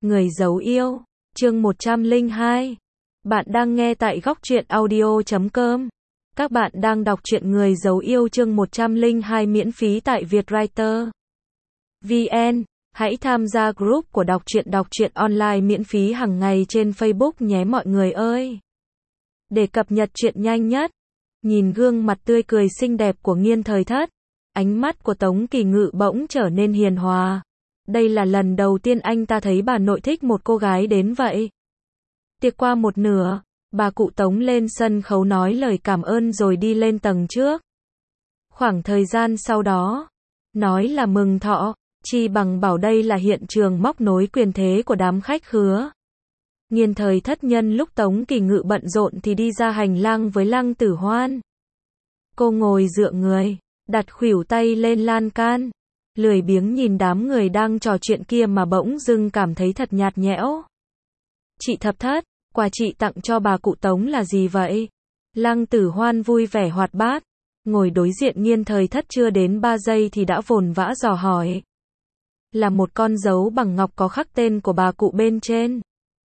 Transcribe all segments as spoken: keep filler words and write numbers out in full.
Người giấu yêu, chương một trăm lẻ hai. Bạn đang nghe tại góc truyện audio chấm com. Các bạn đang đọc truyện Người giấu yêu chương một trăm lẻ hai miễn phí tại Vietwriter vê en. Hãy tham gia group của đọc truyện đọc truyện online miễn phí hàng ngày trên Facebook nhé mọi người ơi. Để cập nhật truyện nhanh nhất, nhìn gương mặt tươi cười xinh đẹp của Nghiên Thời Thất, ánh mắt của Tống Kỳ Ngự bỗng trở nên hiền hòa. Đây là lần đầu tiên anh ta thấy bà nội thích một cô gái đến vậy. Tiệc qua một nửa, bà cụ Tống lên sân khấu nói lời cảm ơn rồi đi lên tầng trước. Khoảng thời gian sau đó, nói là mừng thọ, chi bằng bảo đây là hiện trường móc nối quyền thế của đám khách khứa. Nghiên Thời Thất nhân lúc Tống Kỳ Ngự bận rộn thì đi ra hành lang với Lăng Tử Hoan. Cô ngồi dựa người, đặt khuỷu tay lên lan can, lười biếng nhìn đám người đang trò chuyện kia mà bỗng dưng cảm thấy thật nhạt nhẽo. Chị Thập Thất, quà chị tặng cho bà cụ Tống là gì vậy? Lăng Tử Hoan vui vẻ hoạt bát, ngồi đối diện Nghiên Thời Thất chưa đến ba giây thì đã vồn vã dò hỏi. Là một con dấu bằng ngọc có khắc tên của bà cụ bên trên.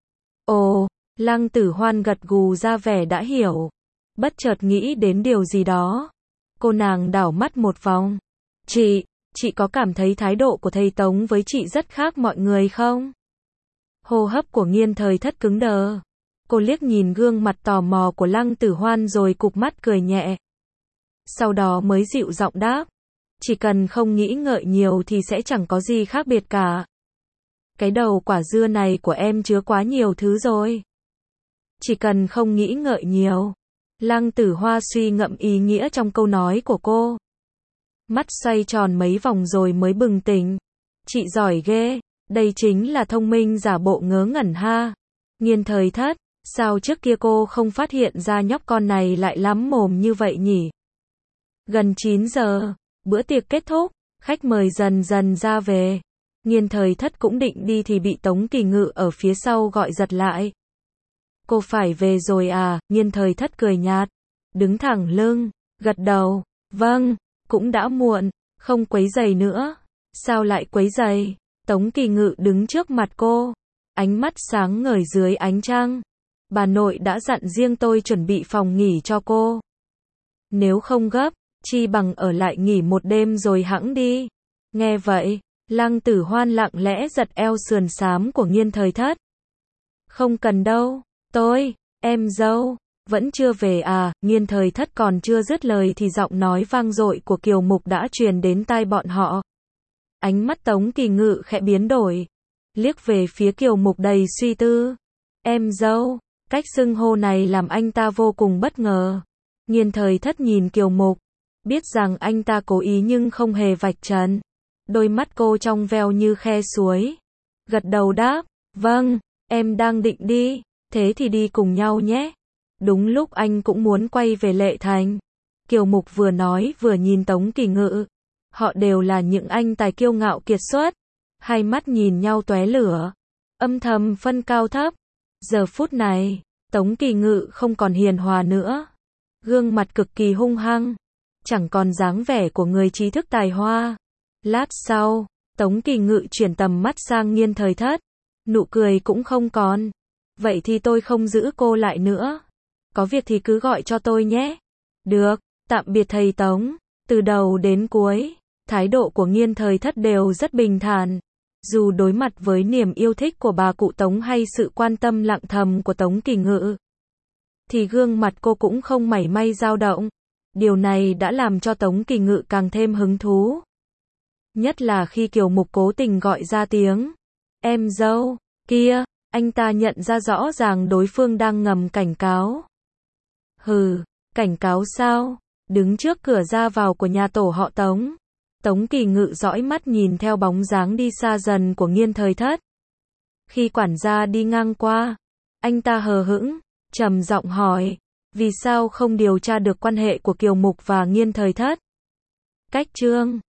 Ồ, Lăng Tử Hoan gật gù ra vẻ đã hiểu. Bất chợt nghĩ đến điều gì đó. Cô nàng đảo mắt một vòng. Chị, chị có cảm thấy thái độ của thầy Tống với chị rất khác mọi người không? Hô hấp của Nghiên Thời Thất cứng đờ. Cô liếc nhìn gương mặt tò mò của Lăng Tử Hoan rồi cụp mắt cười nhẹ. Sau đó mới dịu giọng đáp. Chỉ cần không nghĩ ngợi nhiều thì sẽ chẳng có gì khác biệt cả. Cái đầu quả dưa này của em chứa quá nhiều thứ rồi. Chỉ cần không nghĩ ngợi nhiều. Lăng Tử Hoa suy ngẫm ý nghĩa trong câu nói của cô. Mắt xoay tròn mấy vòng rồi mới bừng tỉnh. Chị giỏi ghê, đây chính là thông minh giả bộ ngớ ngẩn ha. Nghiên Thời Thất, sao trước kia cô không phát hiện ra nhóc con này lại lắm mồm như vậy nhỉ? Gần chín giờ, bữa tiệc kết thúc, khách mời dần dần ra về. Nghiên Thời Thất cũng định đi thì bị Tống Kỳ Ngự ở phía sau gọi giật lại. Cô phải về rồi à? Nghiên Thời Thất cười nhạt, đứng thẳng lưng, gật đầu, vâng, cũng đã muộn, không quấy rầy nữa. Sao lại quấy rầy? Tống Kỳ Ngự đứng trước mặt cô, ánh mắt sáng ngời dưới ánh trăng. Bà nội đã dặn riêng tôi chuẩn bị phòng nghỉ cho cô. Nếu không gấp, chi bằng ở lại nghỉ một đêm rồi hẵng đi. Nghe vậy, Lăng Tử Hoan lặng lẽ giật eo sườn xám của Nghiên Thời Thất. Không cần đâu, tôi, em dâu, vẫn chưa về à? Nghiên Thời Thất còn chưa dứt lời thì giọng nói vang dội của Kiều Mục đã truyền đến tai bọn họ. Ánh mắt Tống Kỳ Ngự khẽ biến đổi, liếc về phía Kiều Mục đầy suy tư. Em dâu, cách xưng hô này làm anh ta vô cùng bất ngờ. Nghiên Thời Thất nhìn Kiều Mục, biết rằng anh ta cố ý nhưng không hề vạch trần. Đôi mắt cô trong veo như khe suối. Gật đầu đáp, vâng, em đang định đi, thế thì đi cùng nhau nhé. Đúng lúc anh cũng muốn quay về Lệ Thành. Kiều Mục vừa nói vừa nhìn Tống Kỳ Ngự. Họ đều là những anh tài kiêu ngạo kiệt xuất. Hai mắt nhìn nhau tóe lửa, âm thầm phân cao thấp. Giờ phút này, Tống Kỳ Ngự không còn hiền hòa nữa. Gương mặt cực kỳ hung hăng, chẳng còn dáng vẻ của người trí thức tài hoa. Lát sau, Tống Kỳ Ngự chuyển tầm mắt sang Nghiên Thời Thất. Nụ cười cũng không còn. Vậy thì tôi không giữ cô lại nữa. Có việc thì cứ gọi cho tôi nhé. Được, tạm biệt thầy Tống. Từ đầu đến cuối, thái độ của Nghiên Thời Thất đều rất bình thản. Dù đối mặt với niềm yêu thích của bà cụ Tống hay sự quan tâm lặng thầm của Tống Kỳ Ngự, thì gương mặt cô cũng không mảy may dao động. Điều này đã làm cho Tống Kỳ Ngự càng thêm hứng thú. Nhất là khi Kiều Mục cố tình gọi ra tiếng em dâu kia, anh ta nhận ra rõ ràng đối phương đang ngầm cảnh cáo. Hừ, cảnh cáo sao? Đứng trước cửa ra vào của nhà tổ họ Tống, Tống Kỳ Ngự dõi mắt nhìn theo bóng dáng đi xa dần của Nghiên Thời Thất. Khi quản gia đi ngang qua, anh ta hờ hững, trầm giọng hỏi, vì sao không điều tra được quan hệ của Kiều Mục và Nghiên Thời Thất? Cách chương